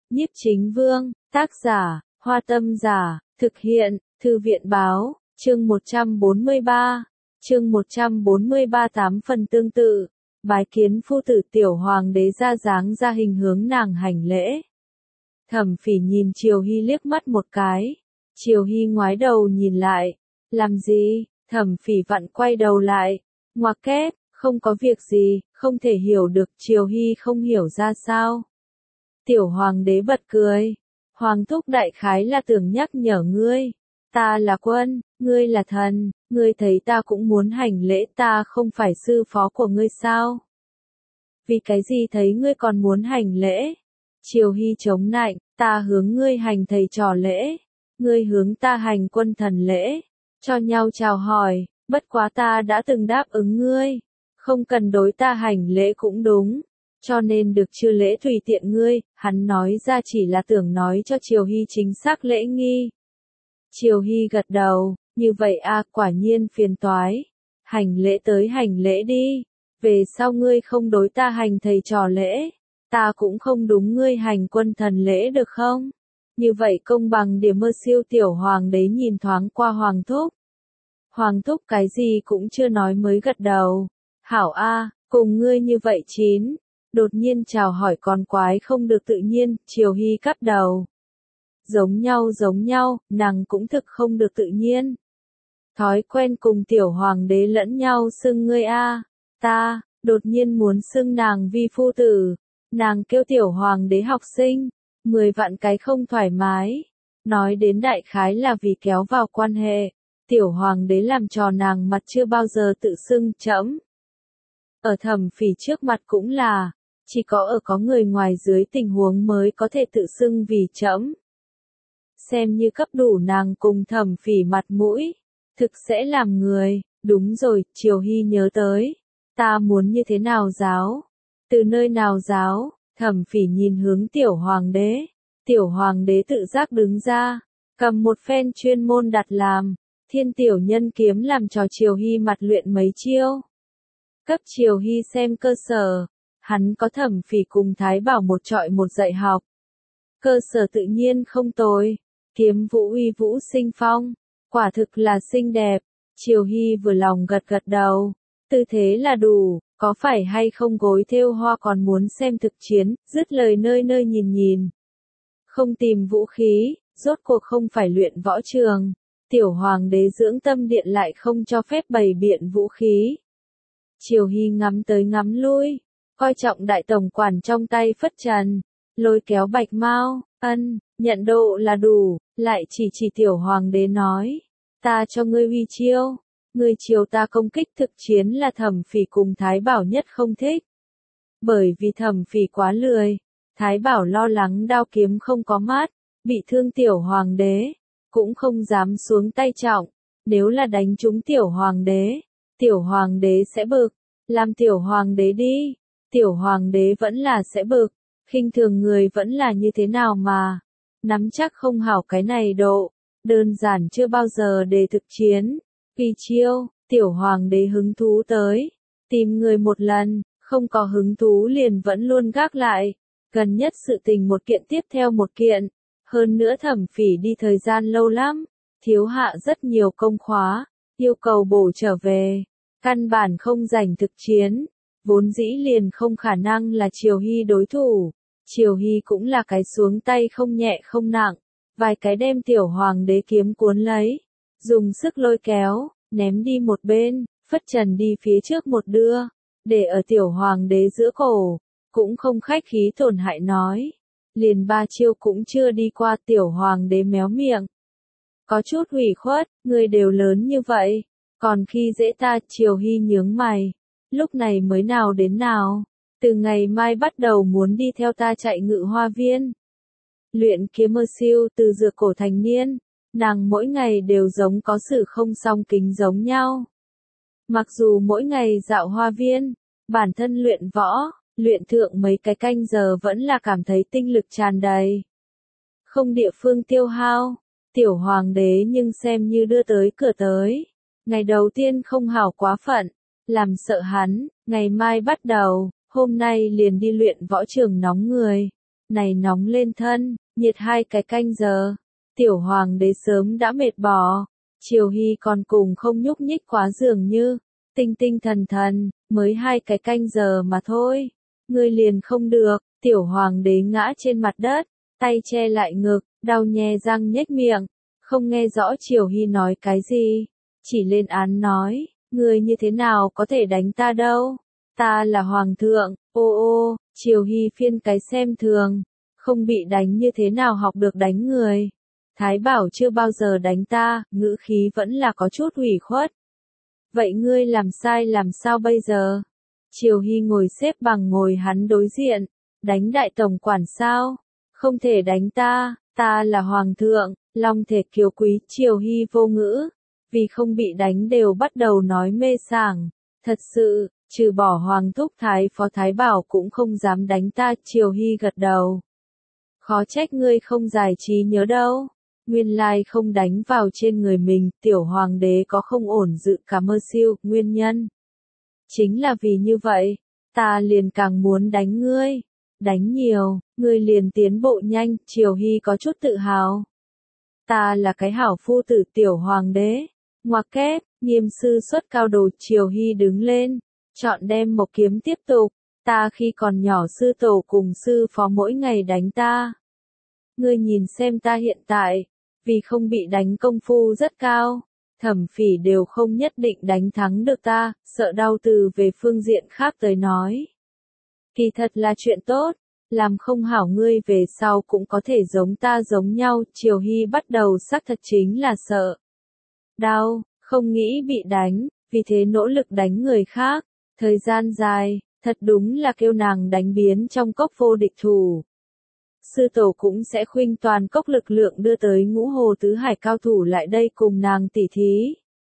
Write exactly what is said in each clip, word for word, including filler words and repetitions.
Nhiếp Chính Vương, tác giả, Hoa Tâm Giả, thực hiện, Thư viện Báo, chương một trăm bốn mươi ba, chương một trăm bốn mươi ba tám phần tương tự, bái kiến phu tử tiểu hoàng đế ra dáng ra hình hướng nàng hành lễ. Thẩm Phỉ nhìn Triều Hy liếc mắt một cái, Triều Hy ngoái đầu nhìn lại, làm gì, Thẩm Phỉ vặn quay đầu lại, ngoặc kép, không có việc gì, không thể hiểu được. Triều Hy không hiểu ra sao. Tiểu hoàng đế bật cười, hoàng thúc đại khái là tưởng nhắc nhở ngươi, ta là quân, ngươi là thần, ngươi thấy ta cũng muốn hành lễ, ta không phải sư phó của ngươi sao? Vì cái gì thấy ngươi còn muốn hành lễ? Triều Hy chống nạnh, ta hướng ngươi hành thầy trò lễ, ngươi hướng ta hành quân thần lễ, cho nhau chào hỏi, bất quá ta đã từng đáp ứng ngươi, không cần đối ta hành lễ cũng đúng, cho nên được chưa lễ tùy tiện ngươi. Hắn nói ra chỉ là tưởng nói cho Triều Hy chính xác lễ nghi. Triều Hy gật đầu, như vậy a, quả nhiên phiền toái, hành lễ tới hành lễ đi, về sau ngươi không đối ta hành thầy trò lễ, ta cũng không đúng ngươi hành quân thần lễ được không? Như vậy công bằng điểm. Mơ Siêu tiểu hoàng đế nhìn thoáng qua hoàng thúc. Hoàng thúc cái gì cũng chưa nói mới gật đầu. Hảo a, cùng ngươi như vậy chín. Đột nhiên chào hỏi còn quái không được tự nhiên. Triều Hy cắp đầu. Giống nhau giống nhau, nàng cũng thực không được tự nhiên. Thói quen cùng tiểu hoàng đế lẫn nhau xưng ngươi a, ta, đột nhiên muốn xưng nàng vi phu tử. Nàng kêu tiểu hoàng đế học sinh, mười vạn cái không thoải mái. Nói đến đại khái là vì kéo vào quan hệ, tiểu hoàng đế làm trò nàng mặt chưa bao giờ tự xưng trẫm. Ở Thẩm Phỉ trước mặt cũng là, chỉ có ở có người ngoài dưới tình huống mới có thể tự xưng vì trẫm. Xem như cấp đủ nàng cùng Thẩm Phỉ mặt mũi, thực sẽ làm người. Đúng rồi, Triều Hy nhớ tới, ta muốn như thế nào giáo? Từ nơi nào giáo? Thẩm Phỉ nhìn hướng tiểu hoàng đế. Tiểu hoàng đế tự giác đứng ra, cầm một phen chuyên môn đặt làm, thiên tiểu nhân kiếm làm trò Triều Hy mặt luyện mấy chiêu. Cấp Triều Hy xem cơ sở, hắn có Thẩm Phỉ cùng Thái Bảo một trọi một dạy học. Cơ sở tự nhiên không tồi, kiếm vũ uy vũ sinh phong, quả thực là xinh đẹp. Triều Hy vừa lòng gật gật đầu, tư thế là đủ, có phải hay không gối thêu hoa còn muốn xem thực chiến, dứt lời nơi nơi nhìn nhìn. Không tìm vũ khí, rốt cuộc không phải luyện võ trường, tiểu hoàng đế dưỡng tâm điện lại không cho phép bày biện vũ khí. Triều Hy ngắm tới ngắm lui, coi trọng đại tổng quản trong tay phất trần, lôi kéo Bạch Mao, ân, nhận độ là đủ, lại chỉ chỉ tiểu hoàng đế nói, ta cho ngươi uy chiêu, ngươi chiều ta công kích thực chiến là Thẩm Phỉ cùng Thái Bảo nhất không thích. Bởi vì Thẩm Phỉ quá lười, Thái Bảo lo lắng đao kiếm không có mát, bị thương tiểu hoàng đế, cũng không dám xuống tay trọng, nếu là đánh trúng tiểu hoàng đế, tiểu hoàng đế sẽ bực, làm tiểu hoàng đế đi, tiểu hoàng đế vẫn là sẽ bực, khinh thường người vẫn là như thế nào mà, nắm chắc không hảo cái này độ, đơn giản chưa bao giờ để thực chiến, vì chiêu, tiểu hoàng đế hứng thú tới, tìm người một lần, không có hứng thú liền vẫn luôn gác lại, gần nhất sự tình một kiện tiếp theo một kiện, hơn nữa Thẩm Phỉ đi thời gian lâu lắm, thiếu hạ rất nhiều công khóa, yêu cầu bổ trở về, căn bản không rảnh thực chiến, vốn dĩ liền không khả năng là Triều Hy đối thủ. Triều Hy cũng là cái xuống tay không nhẹ không nặng, vài cái đem tiểu hoàng đế kiếm cuốn lấy, dùng sức lôi kéo, ném đi một bên, phất trần đi phía trước một đưa, để ở tiểu hoàng đế giữa cổ, cũng không khách khí tổn hại nói. Liền ba chiêu cũng chưa đi qua, tiểu hoàng đế méo miệng. Có chút hủy khuất, người đều lớn như vậy, còn khi dễ ta. Triều Hy nhướng mày, lúc này mới nào đến nào, từ ngày mai bắt đầu muốn đi theo ta chạy Ngự Hoa Viên. Luyện kiếm. Mơ Siêu từ dược cổ thành niên, nàng mỗi ngày đều giống có sự không song kính giống nhau. Mặc dù mỗi ngày dạo hoa viên, bản thân luyện võ, luyện thượng mấy cái canh giờ vẫn là cảm thấy tinh lực tràn đầy. Không địa phương tiêu hao, tiểu hoàng đế nhưng xem như đưa tới cửa tới. Ngày đầu tiên không hảo quá phận, làm sợ hắn, ngày mai bắt đầu, hôm nay liền đi luyện võ trường nóng người. này nóng lên thân, nhiệt hai cái canh giờ. Tiểu hoàng đế sớm đã mệt bỏ, Triều Hy còn cùng không nhúc nhích quá dường như, tinh tinh thần thần, mới hai cái canh giờ mà thôi. Ngươi liền không được, tiểu hoàng đế ngã trên mặt đất, tay che lại ngực, đau nhe răng nhếch miệng, không nghe rõ Triều Hy nói cái gì, chỉ lên án nói, ngươi như thế nào có thể đánh ta đâu, ta là hoàng thượng, ô ô, Triều Hy phiên cái xem thường, không bị đánh như thế nào học được đánh người. Thái bảo chưa bao giờ đánh ta, ngữ khí vẫn là có chút ủy khuất. Vậy ngươi làm sai làm sao bây giờ? Triều Hy ngồi xếp bằng ngồi hắn đối diện, đánh đại tổng quản sao? Không thể đánh ta, ta là hoàng thượng, long thể kiều quý. Triều Hy vô ngữ, vì không bị đánh đều bắt đầu nói mê sảng. Thật sự, trừ bỏ hoàng thúc thái phó thái bảo cũng không dám đánh ta. Triều Hy gật đầu. Khó trách ngươi không giải trí nhớ đâu. Nguyên lai không đánh vào trên người mình, tiểu hoàng đế có không ổn dự cả mơ siêu, nguyên nhân. Chính là vì như vậy, ta liền càng muốn đánh ngươi. Đánh nhiều, ngươi liền tiến bộ nhanh. Triều Hy có chút tự hào. Ta là cái hảo phu tử. Tiểu hoàng đế. Ngoặc kép, nghiêm sư xuất cao đồ. Triều Hy đứng lên, chọn đem một kiếm tiếp tục. Ta khi còn nhỏ sư tổ cùng sư phó mỗi ngày đánh ta. Ngươi nhìn xem ta hiện tại, vì không bị đánh công phu rất cao, Thẩm Phỉ đều không nhất định đánh thắng được ta, sợ đau. Từ về phương diện khác tới nói, kỳ thật là chuyện tốt, làm không hảo ngươi về sau cũng có thể giống ta giống nhau. Triều Hy bắt đầu xác thật chính là sợ đau, không nghĩ bị đánh, vì thế nỗ lực đánh người khác, thời gian dài, thật đúng là kêu nàng đánh biến trong cốc vô địch thủ. Sư tổ cũng sẽ khuynh toàn cốc lực lượng đưa tới ngũ hồ tứ hải cao thủ lại đây cùng nàng tỉ thí.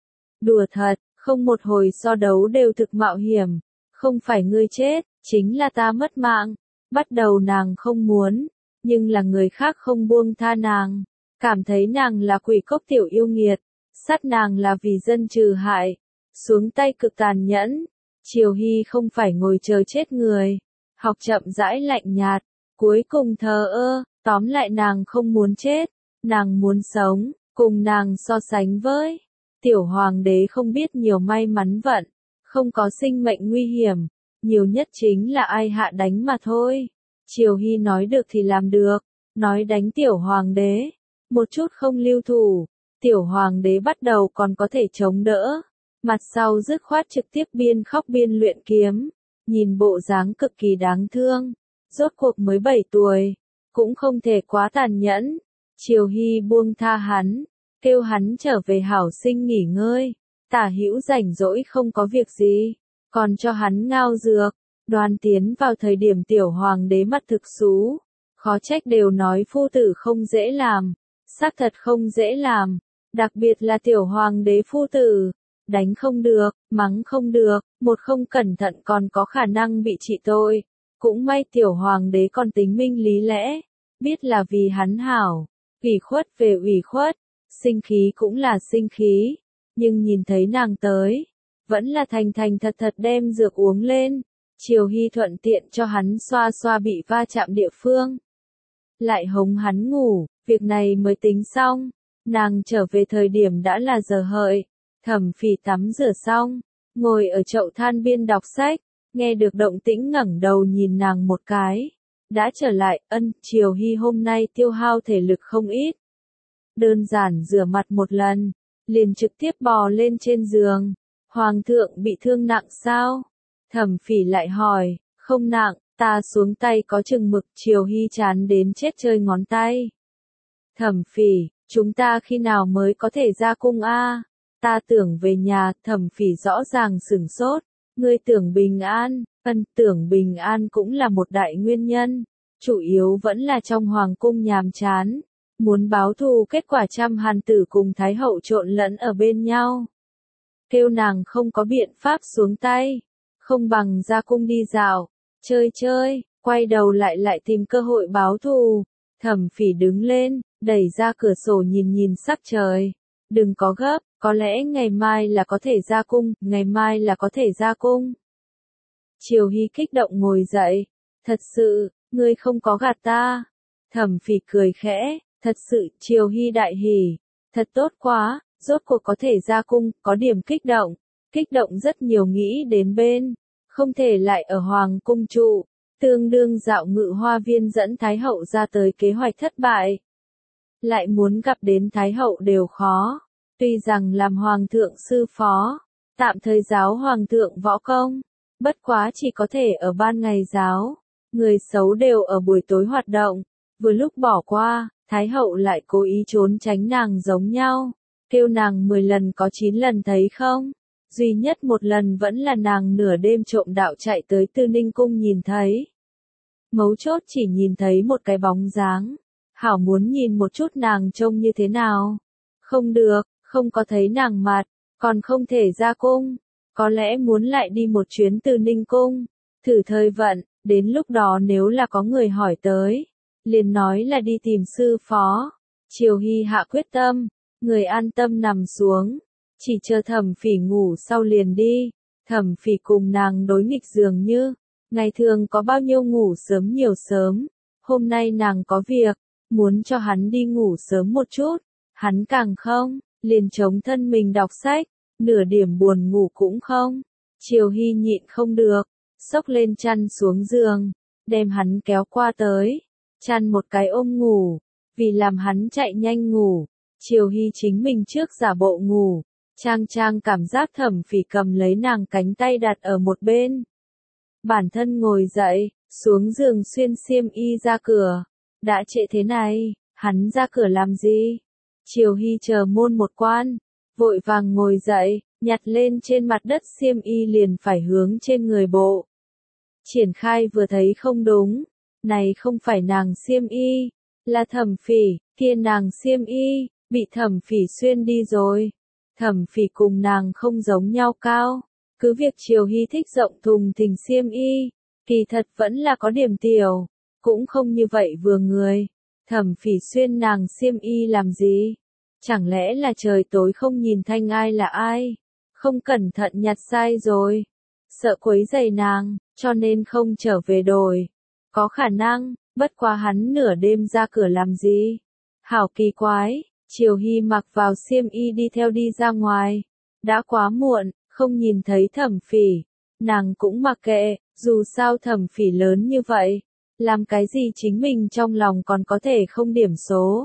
Đùa thật, không một hồi so đấu đều thực mạo hiểm, không phải ngươi chết, chính là ta mất mạng. Bắt đầu nàng không muốn, nhưng là người khác không buông tha nàng, cảm thấy nàng là quỷ cốc tiểu yêu nghiệt, sát nàng là vì dân trừ hại, xuống tay cực tàn nhẫn. Triều Hy không phải ngồi chờ chết người, học chậm rãi lạnh nhạt. Cuối cùng thờ ơ, tóm lại nàng không muốn chết, nàng muốn sống, cùng nàng so sánh với. Tiểu hoàng đế không biết nhiều may mắn vận, không có sinh mệnh nguy hiểm, nhiều nhất chính là ai hạ đánh mà thôi. Triều Hy nói được thì làm được, nói đánh tiểu hoàng đế, một chút không lưu thủ, tiểu hoàng đế bắt đầu còn có thể chống đỡ, mặt sau dứt khoát trực tiếp biên khóc biên luyện kiếm, nhìn bộ dáng cực kỳ đáng thương. Rốt cuộc mới bảy tuổi, cũng không thể quá tàn nhẫn. Triều Hy buông tha hắn, kêu hắn trở về hảo sinh nghỉ ngơi. Tả Hữu rảnh rỗi không có việc gì, còn cho hắn ngao dược. Đoàn tiến vào thời điểm tiểu hoàng đế mặt thực xú, khó trách đều nói phu tử không dễ làm, xác thật không dễ làm, đặc biệt là tiểu hoàng đế phu tử, đánh không được, mắng không được, một không cẩn thận còn có khả năng bị trị tội. Cũng may tiểu hoàng đế còn tính minh lý lẽ, biết là vì hắn hảo, ủy khuất về ủy khuất, sinh khí cũng là sinh khí, nhưng nhìn thấy nàng tới, vẫn là thành thành thật thật đem dược uống lên. Triều Hy thuận tiện cho hắn xoa xoa bị va chạm địa phương, lại hống hắn ngủ, việc này mới tính xong. Nàng trở về thời điểm đã là giờ hợi, Thẩm Phỉ tắm rửa xong, ngồi ở chậu than biên đọc sách. Nghe được động tĩnh ngẩng đầu nhìn nàng một cái. Đã trở lại. Ân. Triều Hy hôm nay tiêu hao thể lực không ít. Đơn giản rửa mặt một lần, liền trực tiếp bò lên trên giường. Hoàng thượng bị thương nặng sao? Thẩm Phỉ lại hỏi. Không nặng, ta xuống tay có chừng mực. Triều Hy chán đến chết chơi ngón tay. Thẩm Phỉ, chúng ta khi nào mới có thể ra cung a? Ta tưởng về nhà. Thẩm Phỉ rõ ràng sửng sốt. Ngươi tưởng bình an. Ân. Tưởng bình an cũng là một đại nguyên nhân, chủ yếu vẫn là trong hoàng cung nhàm chán, muốn báo thù. Kết quả trăm hàn tử cùng thái hậu trộn lẫn ở bên nhau, kêu nàng không có biện pháp xuống tay, không bằng ra cung đi dạo, chơi chơi, quay đầu lại lại tìm cơ hội báo thù. Thẩm Phỉ đứng lên, đẩy ra cửa sổ nhìn nhìn sắc trời. Đừng có gấp, có lẽ ngày mai là có thể ra cung, ngày mai là có thể ra cung. Triều Hy kích động ngồi dậy, thật sự, ngươi không có gạt ta. Thẩm Phỉ cười khẽ, thật sự, Triều Hy đại hỉ, thật tốt quá, rốt cuộc có thể ra cung, có điểm kích động, kích động rất nhiều nghĩ đến bên, không thể lại ở Hoàng cung trụ, tương đương dạo ngự hoa viên dẫn Thái hậu ra tới kế hoạch thất bại. Lại muốn gặp đến Thái hậu đều khó, tuy rằng làm Hoàng thượng sư phó, tạm thời giáo Hoàng thượng võ công, bất quá chỉ có thể ở ban ngày giáo, người xấu đều ở buổi tối hoạt động, vừa lúc bỏ qua, Thái hậu lại cố ý trốn tránh nàng giống nhau, kêu nàng mười lần có chín lần thấy không, duy nhất một lần vẫn là nàng nửa đêm trộm đạo chạy tới Tư Ninh cung nhìn thấy. Mấu chốt chỉ nhìn thấy một cái bóng dáng, hảo muốn nhìn một chút nàng trông như thế nào. Không được, không có thấy nàng mặt, còn không thể ra cung, có lẽ muốn lại đi một chuyến Tư Ninh cung, thử thời vận, đến lúc đó nếu là có người hỏi tới, liền nói là đi tìm sư phó. Triều Hy hạ quyết tâm, người an tâm nằm xuống, chỉ chờ Thẩm Phỉ ngủ sau liền đi. Thẩm Phỉ cùng nàng đối nghịch dường như, ngày thường có bao nhiêu ngủ sớm nhiều sớm, hôm nay nàng có việc, muốn cho hắn đi ngủ sớm một chút, hắn càng không, liền chống thân mình đọc sách, nửa điểm buồn ngủ cũng không. Triều Hy nhịn không được, xốc lên chăn xuống giường, đem hắn kéo qua tới, chăn một cái ôm ngủ, vì làm hắn chạy nhanh ngủ, Triều Hy chính mình trước giả bộ ngủ, trang trang cảm giác Thẩm Phỉ cầm lấy nàng cánh tay đặt ở một bên. Bản thân ngồi dậy, xuống giường xuyên xiêm y ra cửa, đã trễ thế này, hắn ra cửa làm gì? Triều Hy chờ môn một quan, vội vàng ngồi dậy, nhặt lên trên mặt đất xiêm y liền phải hướng trên người bộ. Triển khai vừa thấy không đúng, này không phải nàng xiêm y, là Thẩm Phỉ, kia nàng xiêm y, bị Thẩm Phỉ xuyên đi rồi. Thẩm Phỉ cùng nàng không giống nhau cao, cứ việc Triều Hy thích rộng thùng thình xiêm y, kỳ thật vẫn là có điểm tiểu, cũng không như vậy vừa người. Thẩm Phỉ xuyên nàng xiêm y làm gì? Chẳng lẽ là trời tối không nhìn thanh ai là ai? Không cẩn thận nhặt sai rồi, sợ quấy rầy nàng, cho nên không trở về đổi. Có khả năng, bất quá hắn nửa đêm ra cửa làm gì? Hảo kỳ quái, Triều Hy mặc vào xiêm y đi theo đi ra ngoài. Đã quá muộn, không nhìn thấy Thẩm Phỉ, nàng cũng mặc kệ, dù sao Thẩm Phỉ lớn như vậy, làm cái gì chính mình trong lòng còn có thể không điểm số.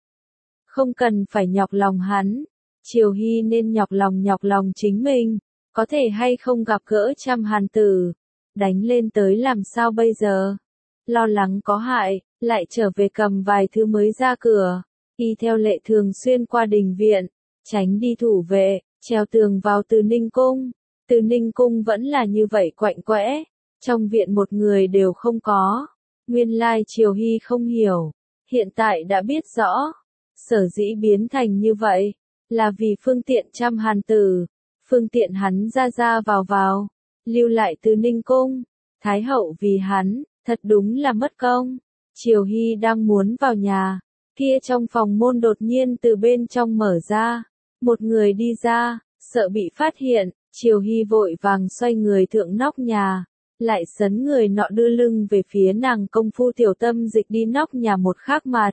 Không cần phải nhọc lòng hắn, Triều Hy nên nhọc lòng nhọc lòng chính mình, có thể hay không gặp gỡ Trăm Hàn Tử, đánh lên tới làm sao bây giờ. Lo lắng có hại, lại trở về cầm vài thứ mới ra cửa, y theo lệ thường xuyên qua đình viện, tránh đi thủ vệ, treo tường vào Từ Ninh cung. Từ Ninh cung vẫn là như vậy quạnh quẽ, trong viện một người đều không có. Nguyên lai Triều Hy không hiểu, hiện tại đã biết rõ, sở dĩ biến thành như vậy, là vì phương tiện Trăm Hàn Tử, phương tiện hắn ra ra vào vào, lưu lại Từ Ninh cung. Thái hậu vì hắn, thật đúng là mất công. Triều Hy đang muốn vào nhà, kia trong phòng môn đột nhiên từ bên trong mở ra, một người đi ra, sợ bị phát hiện, Triều Hy vội vàng xoay người thượng nóc nhà, lại sấn người nọ đưa lưng về phía nàng công phu tiểu tâm dịch đi nóc nhà một khác mặt.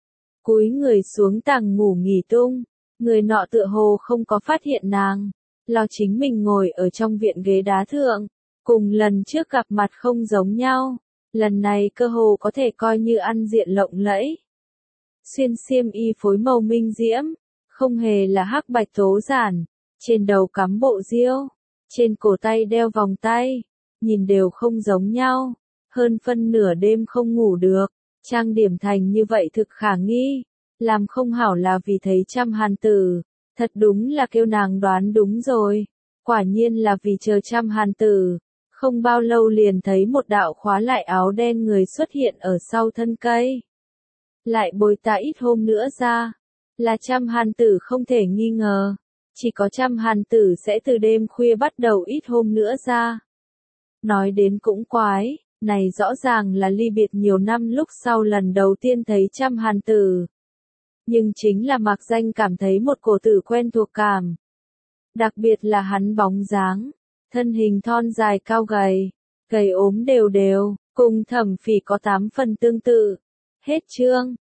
Cúi người xuống tầng ngủ nghỉ tung, người nọ tựa hồ không có phát hiện nàng, lo chính mình ngồi ở trong viện ghế đá thượng, cùng lần trước gặp mặt không giống nhau, lần này cơ hồ có thể coi như ăn diện lộng lẫy. Xuyên xiêm y phối màu minh diễm, không hề là hắc bạch tố giản, trên đầu cắm bộ diêu, trên cổ tay đeo vòng tay, nhìn đều không giống nhau, hơn phân nửa đêm không ngủ được, trang điểm thành như vậy thực khả nghi, làm không hảo là vì thấy Trăm Hàn Tử, thật đúng là kêu nàng đoán đúng rồi, quả nhiên là vì chờ Trăm Hàn Tử, không bao lâu liền thấy một đạo khóa lại áo đen người xuất hiện ở sau thân cây. Lại bồi tạ ít hôm nữa ra, là Trăm Hàn Tử không thể nghi ngờ, chỉ có Trăm Hàn Tử sẽ từ đêm khuya bắt đầu ít hôm nữa ra. Nói đến cũng quái, này rõ ràng là ly biệt nhiều năm lúc sau lần đầu tiên thấy Trăm Hàn Tử. Nhưng chính là mặc danh cảm thấy một cổ tử quen thuộc cảm. Đặc biệt là hắn bóng dáng, thân hình thon dài cao gầy, gầy ốm đều đều, cùng Thẩm Phỉ có tám phần tương tự. Hết chương.